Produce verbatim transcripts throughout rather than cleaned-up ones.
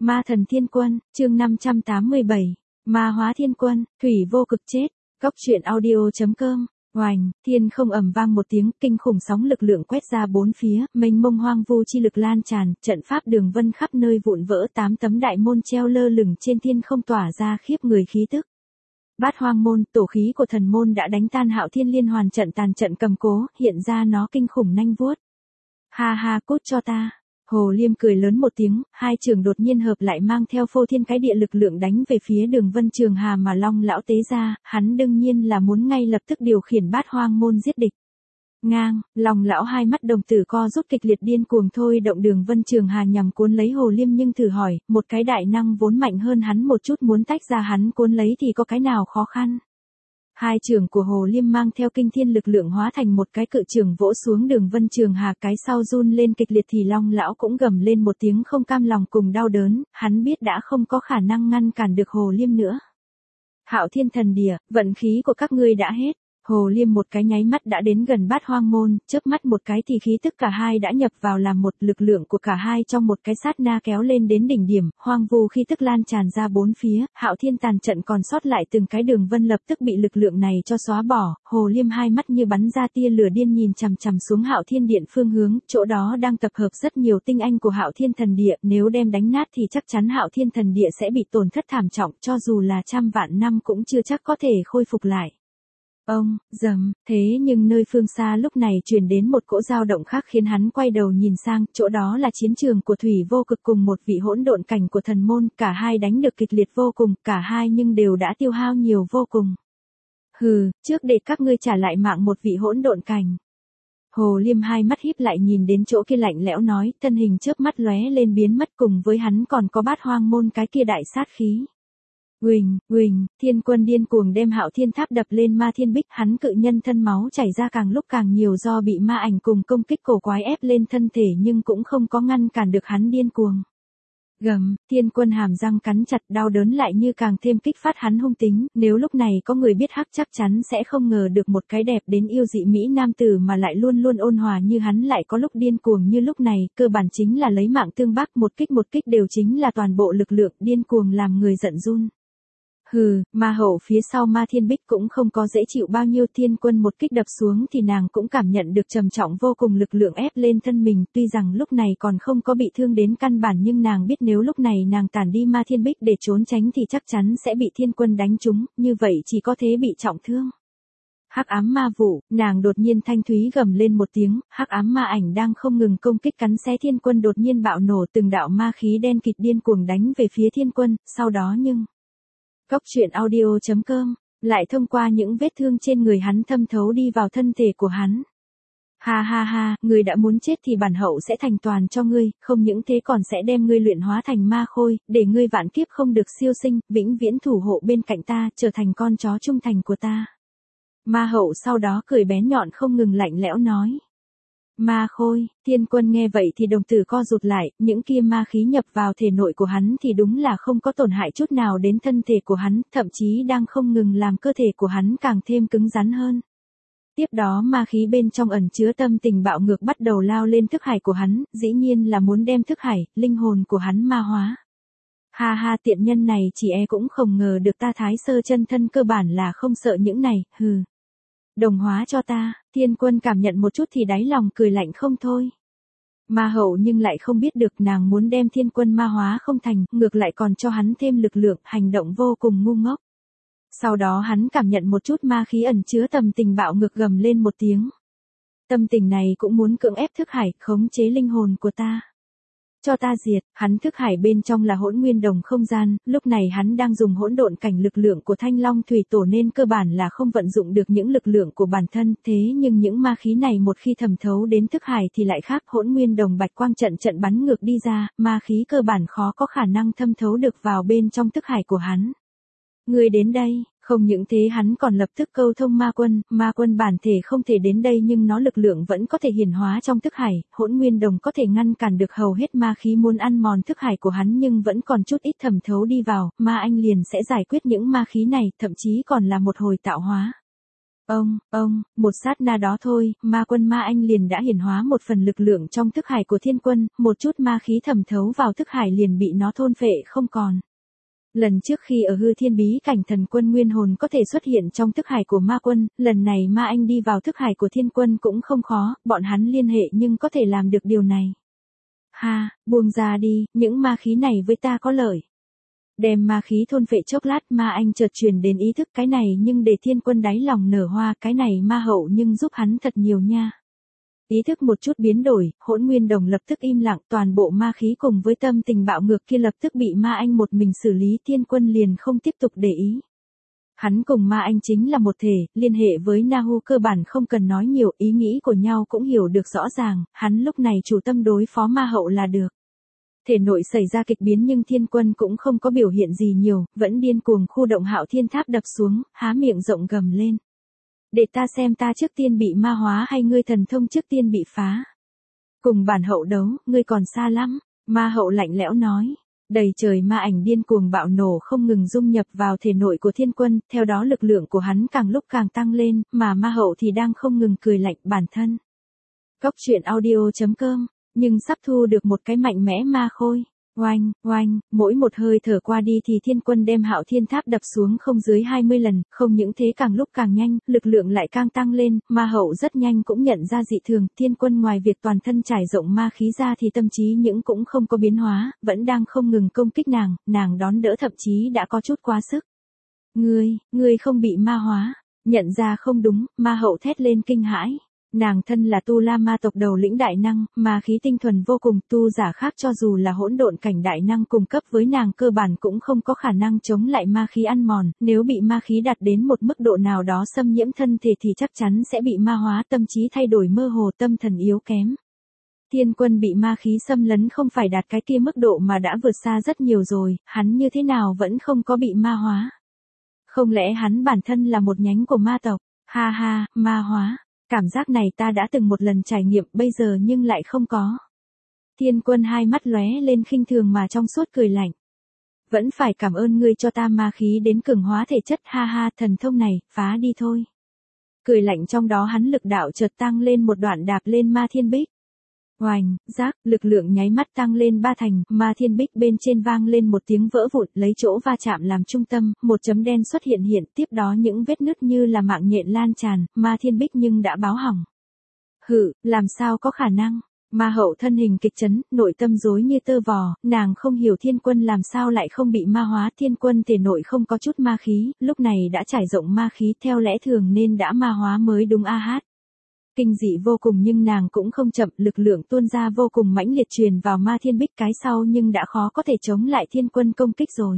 Ma thần thiên quân, chương năm trăm tám mươi bảy, ma hóa thiên quân, thủy vô cực chết. Cốc truyện audio chấm com. Oành, thiên không ầm vang một tiếng, kinh khủng sóng lực lượng quét ra bốn phía, mênh mông hoang vu chi lực lan tràn, trận pháp đường vân khắp nơi vụn vỡ, tám tấm đại môn treo lơ lửng trên thiên không tỏa ra khiếp người khí tức. Bát hoang môn, tổ khí của thần môn đã đánh tan Hạo Thiên liên hoàn trận tàn trận cầm cố, hiện ra nó kinh khủng nanh vuốt. Ha ha, cút cho ta. Hồ Liêm cười lớn một tiếng, hai trường đột nhiên hợp lại mang theo phô thiên cái địa lực lượng đánh về phía đường Vân Trường Hà mà Long lão tế ra, hắn đương nhiên là muốn ngay lập tức điều khiển bát hoang môn giết địch. Ngang, Long lão hai mắt đồng tử co rút kịch liệt điên cuồng thôi động đường Vân Trường Hà nhằm cuốn lấy Hồ Liêm, nhưng thử hỏi, một cái đại năng vốn mạnh hơn hắn một chút muốn tách ra hắn cuốn lấy thì có cái nào khó khăn. Hai trường của Hồ Liêm mang theo kinh thiên lực lượng hóa thành một cái cự trường vỗ xuống đường Vân Trường Hà, cái sau run lên kịch liệt thì Long lão cũng gầm lên một tiếng không cam lòng cùng đau đớn, hắn biết đã không có khả năng ngăn cản được Hồ Liêm nữa. Hạo Thiên thần địa, vận khí của các ngươi đã hết. Hồ Liêm một cái nháy mắt đã đến gần bát hoang môn, chớp mắt một cái thì khí tức cả hai đã nhập vào làm một, lực lượng của cả hai trong một cái sát na kéo lên đến đỉnh điểm, hoang vu khí tức lan tràn ra bốn phía, Hạo Thiên tàn trận còn sót lại từng cái đường vân lập tức bị lực lượng này cho xóa bỏ. Hồ Liêm hai mắt như bắn ra tia lửa điên nhìn chằm chằm xuống Hạo Thiên điện phương hướng, chỗ đó đang tập hợp rất nhiều tinh anh của Hạo Thiên thần địa, nếu đem đánh nát thì chắc chắn Hạo Thiên thần địa sẽ bị tổn thất thảm trọng, cho dù là trăm vạn năm cũng chưa chắc có thể khôi phục lại. Ông, dầm, thế nhưng nơi phương xa lúc này truyền đến một cỗ dao động khác khiến hắn quay đầu nhìn sang, chỗ đó là chiến trường của thủy vô cực cùng một vị hỗn độn cảnh của thần môn, cả hai đánh được kịch liệt vô cùng, cả hai nhưng đều đã tiêu hao nhiều vô cùng. Hừ, trước để các ngươi trả lại mạng một vị hỗn độn cảnh. Hồ Liêm hai mắt híp lại nhìn đến chỗ kia lạnh lẽo nói, thân hình chớp mắt lóe lên biến mất, cùng với hắn còn có bát hoang môn cái kia đại sát khí. Uỳnh, uỳnh, thiên quân điên cuồng đem Hạo Thiên tháp đập lên ma thiên bích, hắn cự nhân thân máu chảy ra càng lúc càng nhiều do bị ma ảnh cùng công kích cổ quái ép lên thân thể, nhưng cũng không có ngăn cản được hắn điên cuồng. Gầm, thiên quân hàm răng cắn chặt, đau đớn lại như càng thêm kích phát hắn hung tính, nếu lúc này có người biết hắc chắc chắn sẽ không ngờ được một cái đẹp đến yêu dị mỹ nam tử mà lại luôn luôn ôn hòa như hắn lại có lúc điên cuồng như lúc này, cơ bản chính là lấy mạng tương bác, một kích một kích đều chính là toàn bộ lực lượng, điên cuồng làm người giận run. Hừ, ma hậu phía sau ma thiên bích cũng không có dễ chịu bao nhiêu, thiên quân một kích đập xuống thì nàng cũng cảm nhận được trầm trọng vô cùng lực lượng ép lên thân mình, tuy rằng lúc này còn không có bị thương đến căn bản nhưng nàng biết nếu lúc này nàng tản đi ma thiên bích để trốn tránh thì chắc chắn sẽ bị thiên quân đánh trúng, như vậy chỉ có thế bị trọng thương. Hắc ám ma vụ, nàng đột nhiên thanh thúy gầm lên một tiếng, hắc ám ma ảnh đang không ngừng công kích cắn xé thiên quân đột nhiên bạo nổ, từng đạo ma khí đen kịt điên cuồng đánh về phía thiên quân, sau đó nhưng Cốc truyện audio chấm com, lại thông qua những vết thương trên người hắn thâm thấu đi vào thân thể của hắn. Ha ha ha, người đã muốn chết thì bản hậu sẽ thành toàn cho ngươi, không những thế còn sẽ đem ngươi luyện hóa thành ma khôi, để ngươi vạn kiếp không được siêu sinh, vĩnh viễn thủ hộ bên cạnh ta, trở thành con chó trung thành của ta. Ma hậu sau đó cười bén nhọn không ngừng lạnh lẽo nói. Ma khôi, thiên quân nghe vậy thì đồng tử co rụt lại, những kia ma khí nhập vào thể nội của hắn thì đúng là không có tổn hại chút nào đến thân thể của hắn, thậm chí đang không ngừng làm cơ thể của hắn càng thêm cứng rắn hơn. Tiếp đó ma khí bên trong ẩn chứa tâm tình bạo ngược bắt đầu lao lên thức hải của hắn, dĩ nhiên là muốn đem thức hải, linh hồn của hắn ma hóa. Ha ha, tiện nhân này chỉ e cũng không ngờ được ta thái sơ chân thân cơ bản là không sợ những này, hừ. Đồng hóa cho ta, thiên quân cảm nhận một chút thì đáy lòng cười lạnh không thôi. Ma hậu nhưng lại không biết được nàng muốn đem thiên quân ma hóa không thành, ngược lại còn cho hắn thêm lực lượng, hành động vô cùng ngu ngốc. Sau đó hắn cảm nhận một chút ma khí ẩn chứa tâm tình bạo ngược gầm lên một tiếng. Tâm tình này cũng muốn cưỡng ép thức hải, khống chế linh hồn của ta. Cho ta diệt, hắn thức hải bên trong là hỗn nguyên đồng không gian, lúc này hắn đang dùng hỗn độn cảnh lực lượng của Thanh Long Thủy Tổ nên cơ bản là không vận dụng được những lực lượng của bản thân, thế nhưng những ma khí này một khi thẩm thấu đến thức hải thì lại khác, hỗn nguyên đồng bạch quang trận trận bắn ngược đi ra, ma khí cơ bản khó có khả năng thâm thấu được vào bên trong thức hải của hắn. Người đến đây, không những thế hắn còn lập tức câu thông ma quân, ma quân bản thể không thể đến đây nhưng nó lực lượng vẫn có thể hiển hóa trong thức hải, hỗn nguyên đồng có thể ngăn cản được hầu hết ma khí muốn ăn mòn thức hải của hắn nhưng vẫn còn chút ít thẩm thấu đi vào, ma anh liền sẽ giải quyết những ma khí này, thậm chí còn là một hồi tạo hóa. Ông, ông, một sát na đó thôi, ma quân ma anh liền đã hiển hóa một phần lực lượng trong thức hải của thiên quân, một chút ma khí thẩm thấu vào thức hải liền bị nó thôn phệ không còn. Lần trước khi ở hư thiên bí cảnh thần quân nguyên hồn có thể xuất hiện trong thức hải của ma quân, lần này ma anh đi vào thức hải của thiên quân cũng không khó, bọn hắn liên hệ nhưng có thể làm được điều này. Ha, buông ra đi, những ma khí này với ta có lợi. Đem ma khí thôn phệ chốc lát ma anh chợt truyền đến ý thức cái này nhưng để thiên quân đáy lòng nở hoa cái này ma hậu nhưng giúp hắn thật nhiều nha. Ý thức một chút biến đổi, hỗn nguyên đồng lập tức im lặng toàn bộ ma khí cùng với tâm tình bạo ngược kia lập tức bị ma anh một mình xử lý thiên quân liền không tiếp tục để ý. Hắn cùng ma anh chính là một thể, liên hệ với Nahu cơ bản không cần nói nhiều ý nghĩ của nhau cũng hiểu được rõ ràng, hắn lúc này chủ tâm đối phó ma hậu là được. Thể nội xảy ra kịch biến nhưng thiên quân cũng không có biểu hiện gì nhiều, vẫn điên cuồng khu động hạo thiên tháp đập xuống, há miệng rộng gầm lên. Để ta xem ta trước tiên bị ma hóa hay ngươi thần thông trước tiên bị phá. Cùng bản hậu đấu, ngươi còn xa lắm, ma hậu lạnh lẽo nói. Đầy trời ma ảnh điên cuồng bạo nổ không ngừng dung nhập vào thể nội của thiên quân, theo đó lực lượng của hắn càng lúc càng tăng lên, mà ma hậu thì đang không ngừng cười lạnh bản thân. Cốc truyện audio chấm com, nhưng sắp thu được một cái mạnh mẽ ma khôi. Oanh, oanh, mỗi một hơi thở qua đi thì thiên quân đem hạo thiên tháp đập xuống không dưới hai mươi lần, không những thế càng lúc càng nhanh, lực lượng lại càng tăng lên, ma hậu rất nhanh cũng nhận ra dị thường, thiên quân ngoài việc toàn thân trải rộng ma khí ra thì tâm trí những cũng không có biến hóa, vẫn đang không ngừng công kích nàng, nàng đón đỡ thậm chí đã có chút quá sức. Ngươi, ngươi không bị ma hóa, nhận ra không đúng, ma hậu thét lên kinh hãi. Nàng thân là tu la ma tộc đầu lĩnh đại năng, ma khí tinh thuần vô cùng, tu giả khác cho dù là hỗn độn cảnh đại năng cùng cấp với nàng cơ bản cũng không có khả năng chống lại ma khí ăn mòn, nếu bị ma khí đạt đến một mức độ nào đó xâm nhiễm thân thể thì chắc chắn sẽ bị ma hóa, tâm trí thay đổi mơ hồ, tâm thần yếu kém. Thiên quân bị ma khí xâm lấn không phải đạt cái kia mức độ mà đã vượt xa rất nhiều rồi, hắn như thế nào vẫn không có bị ma hóa. Không lẽ hắn bản thân là một nhánh của ma tộc? Ha ha, ma hóa. Cảm giác này ta đã từng một lần trải nghiệm bây giờ nhưng lại không có. Thiên quân hai mắt lóe lên khinh thường mà trong suốt cười lạnh. Vẫn phải cảm ơn ngươi cho ta ma khí đến cường hóa thể chất ha ha thần thông này, phá đi thôi. Cười lạnh trong đó hắn lực đạo chợt tăng lên một đoạn đạp lên ma thiên bích. Oanh, giác, lực lượng nháy mắt tăng lên ba thành, ma thiên bích bên trên vang lên một tiếng vỡ vụn, lấy chỗ va chạm làm trung tâm, một chấm đen xuất hiện hiện, tiếp đó những vết nứt như là mạng nhện lan tràn, ma thiên bích nhưng đã báo hỏng. Hự, làm sao có khả năng? Ma hậu thân hình kịch chấn, nội tâm rối như tơ vò, nàng không hiểu thiên quân làm sao lại không bị ma hóa, thiên quân thể nội không có chút ma khí, lúc này đã trải rộng ma khí theo lẽ thường nên đã ma hóa mới đúng a hát. Kinh dị vô cùng nhưng nàng cũng không chậm, lực lượng tuôn ra vô cùng mãnh liệt truyền vào ma thiên bích cái sau nhưng đã khó có thể chống lại thiên quân công kích rồi.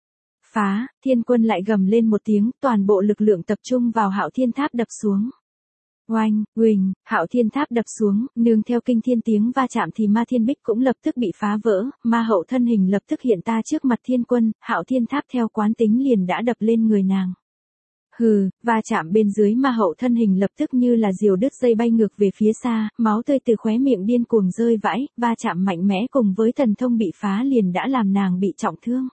Phá, thiên quân lại gầm lên một tiếng, toàn bộ lực lượng tập trung vào hạo thiên tháp đập xuống. Oanh, huỳnh, hạo thiên tháp đập xuống, nương theo kinh thiên tiếng va chạm thì ma thiên bích cũng lập tức bị phá vỡ, ma hậu thân hình lập tức hiện ta trước mặt thiên quân, hạo thiên tháp theo quán tính liền đã đập lên người nàng. Hừ, va chạm bên dưới ma hậu thân hình lập tức như là diều đứt dây bay ngược về phía xa, máu tươi từ khóe miệng điên cuồng rơi vãi, va chạm mạnh mẽ cùng với thần thông bị phá liền đã làm nàng bị trọng thương.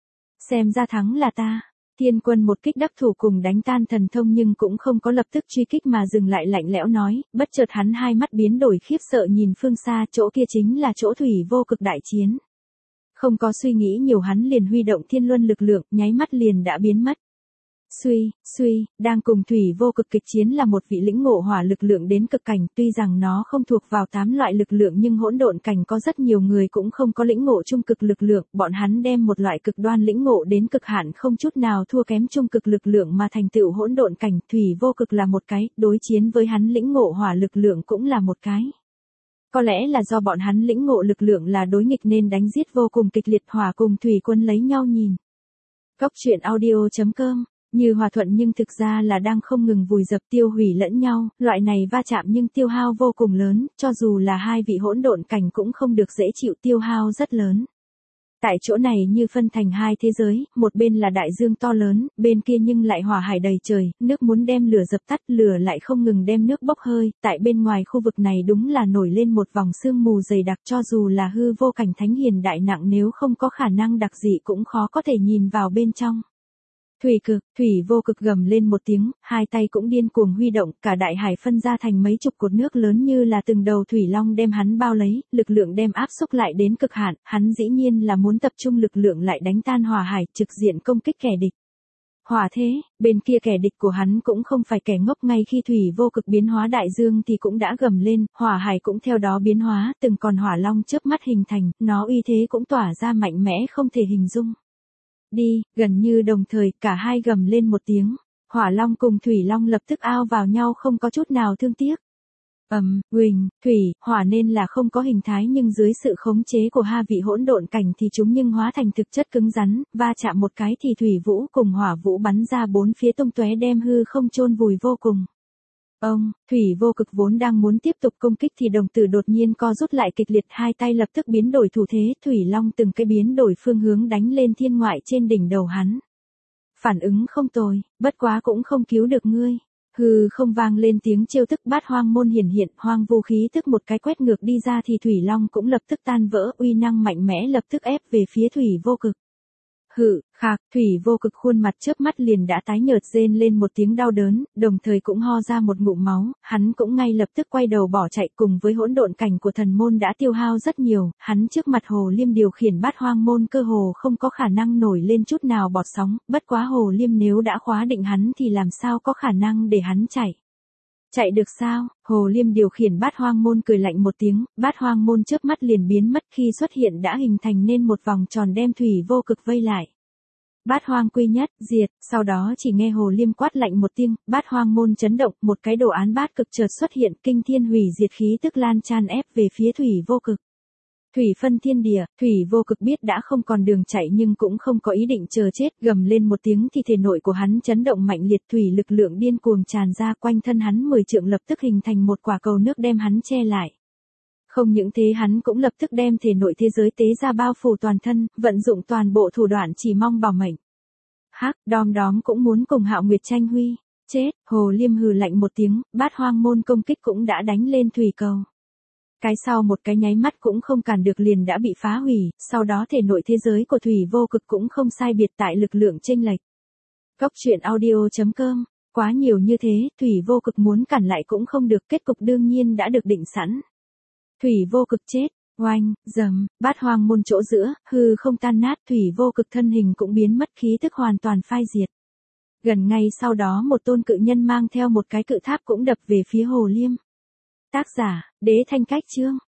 Xem ra thắng là ta. Thiên quân một kích đắc thủ cùng đánh tan thần thông nhưng cũng không có lập tức truy kích mà dừng lại lạnh lẽo nói, bất chợt hắn hai mắt biến đổi khiếp sợ nhìn phương xa, chỗ kia chính là chỗ thủy vô cực đại chiến. Không có suy nghĩ nhiều hắn liền huy động thiên luân lực lượng, nháy mắt liền đã biến mất. Suy, suy, đang cùng thủy vô cực kịch chiến là một vị lĩnh ngộ hỏa lực lượng đến cực cảnh, tuy rằng nó không thuộc vào tám loại lực lượng nhưng hỗn độn cảnh có rất nhiều người cũng không có lĩnh ngộ trung cực lực lượng, bọn hắn đem một loại cực đoan lĩnh ngộ đến cực hạn không chút nào thua kém trung cực lực lượng mà thành tựu hỗn độn cảnh, thủy vô cực là một cái, đối chiến với hắn lĩnh ngộ hỏa lực lượng cũng là một cái. Có lẽ là do bọn hắn lĩnh ngộ lực lượng là đối nghịch nên đánh giết vô cùng kịch liệt, hỏa cùng thủy quân lấy nhau nhìn. Cốc truyện audio chấm com Như hòa thuận nhưng thực ra là đang không ngừng vùi dập tiêu hủy lẫn nhau, loại này va chạm nhưng tiêu hao vô cùng lớn, cho dù là hai vị hỗn độn cảnh cũng không được dễ chịu, tiêu hao rất lớn. Tại chỗ này như phân thành hai thế giới, một bên là đại dương to lớn, bên kia nhưng lại hỏa hải đầy trời, nước muốn đem lửa dập tắt, lửa lại không ngừng đem nước bốc hơi, tại bên ngoài khu vực này đúng là nổi lên một vòng sương mù dày đặc, cho dù là hư vô cảnh thánh hiền đại nặng nếu không có khả năng đặc dị cũng khó có thể nhìn vào bên trong. Thủy cực, thủy vô cực gầm lên một tiếng, hai tay cũng điên cuồng huy động, cả đại hải phân ra thành mấy chục cột nước lớn như là từng đầu thủy long đem hắn bao lấy, lực lượng đem áp xúc lại đến cực hạn, hắn dĩ nhiên là muốn tập trung lực lượng lại đánh tan hỏa hải, trực diện công kích kẻ địch. Hỏa thế, bên kia kẻ địch của hắn cũng không phải kẻ ngốc, ngay khi thủy vô cực biến hóa đại dương thì cũng đã gầm lên, hỏa hải cũng theo đó biến hóa, từng con hỏa long chớp mắt hình thành, nó uy thế cũng tỏa ra mạnh mẽ không thể hình dung. Đi, gần như đồng thời, cả hai gầm lên một tiếng, hỏa long cùng thủy long lập tức ao vào nhau không có chút nào thương tiếc. Ầm, um, huỳnh, thủy, hỏa nên là không có hình thái nhưng dưới sự khống chế của hai vị hỗn độn cảnh thì chúng nhưng hóa thành thực chất cứng rắn, va chạm một cái thì thủy vũ cùng hỏa vũ bắn ra bốn phía tung tóe đem hư không chôn vùi vô cùng. Ông, thủy vô cực vốn đang muốn tiếp tục công kích thì đồng tử đột nhiên co rút lại kịch liệt, hai tay lập tức biến đổi thủ thế, thủy long từng cái biến đổi phương hướng đánh lên thiên ngoại trên đỉnh đầu hắn. Phản ứng không tồi, bất quá cũng không cứu được ngươi. Hừ, không vang lên tiếng trêu tức, bát hoang môn hiển hiện, hoang vu khí tức một cái quét ngược đi ra thì thủy long cũng lập tức tan vỡ, uy năng mạnh mẽ lập tức ép về phía thủy vô cực. Hự, khạc, thủy vô cực khuôn mặt chớp mắt liền đã tái nhợt, rên lên một tiếng đau đớn, đồng thời cũng ho ra một ngụm máu, hắn cũng ngay lập tức quay đầu bỏ chạy, cùng với hỗn độn cảnh của thần môn đã tiêu hao rất nhiều, hắn trước mặt Hồ Liêm điều khiển bát hoang môn cơ hồ không có khả năng nổi lên chút nào bọt sóng, bất quá Hồ Liêm nếu đã khóa định hắn thì làm sao có khả năng để hắn chạy. Chạy được sao? Hồ Liêm điều khiển bát hoang môn cười lạnh một tiếng, bát hoang môn chớp mắt liền biến mất, khi xuất hiện đã hình thành nên một vòng tròn đem thủy vô cực vây lại. Bát hoang quy nhất, diệt, sau đó chỉ nghe Hồ Liêm quát lạnh một tiếng, bát hoang môn chấn động, một cái đồ án bát cực chợt xuất hiện, kinh thiên hủy diệt khí tức lan tràn ép về phía thủy vô cực. Thủy phân thiên địa, thủy vô cực biết đã không còn đường chạy nhưng cũng không có ý định chờ chết, gầm lên một tiếng thì thể nội của hắn chấn động mạnh liệt, thủy lực lượng điên cuồng tràn ra, quanh thân hắn mười trượng lập tức hình thành một quả cầu nước đem hắn che lại. Không những thế, hắn cũng lập tức đem thể nội thế giới tế ra bao phủ toàn thân, vận dụng toàn bộ thủ đoạn chỉ mong bảo mệnh. Hắc, đom đóm cũng muốn cùng Hạo Nguyệt tranh huy. Chết, Hồ Liêm hừ lạnh một tiếng, bát hoang môn công kích cũng đã đánh lên thủy cầu. Cái sau một cái nháy mắt cũng không cản được liền đã bị phá hủy, sau đó thể nội thế giới của thủy vô cực cũng không sai biệt tại lực lượng chênh lệch. Góc truyện audio chấm com, quá nhiều như thế, thủy vô cực muốn cản lại cũng không được, kết cục đương nhiên đã được định sẵn. Thủy vô cực chết, oanh, dầm, bát hoang môn chỗ giữa, hư không tan nát, thủy vô cực thân hình cũng biến mất, khí tức hoàn toàn phai diệt. Gần ngay sau đó một tôn cự nhân mang theo một cái cự tháp cũng đập về phía Hồ Liêm. Tác giả, Đế Thanh Cách Chương.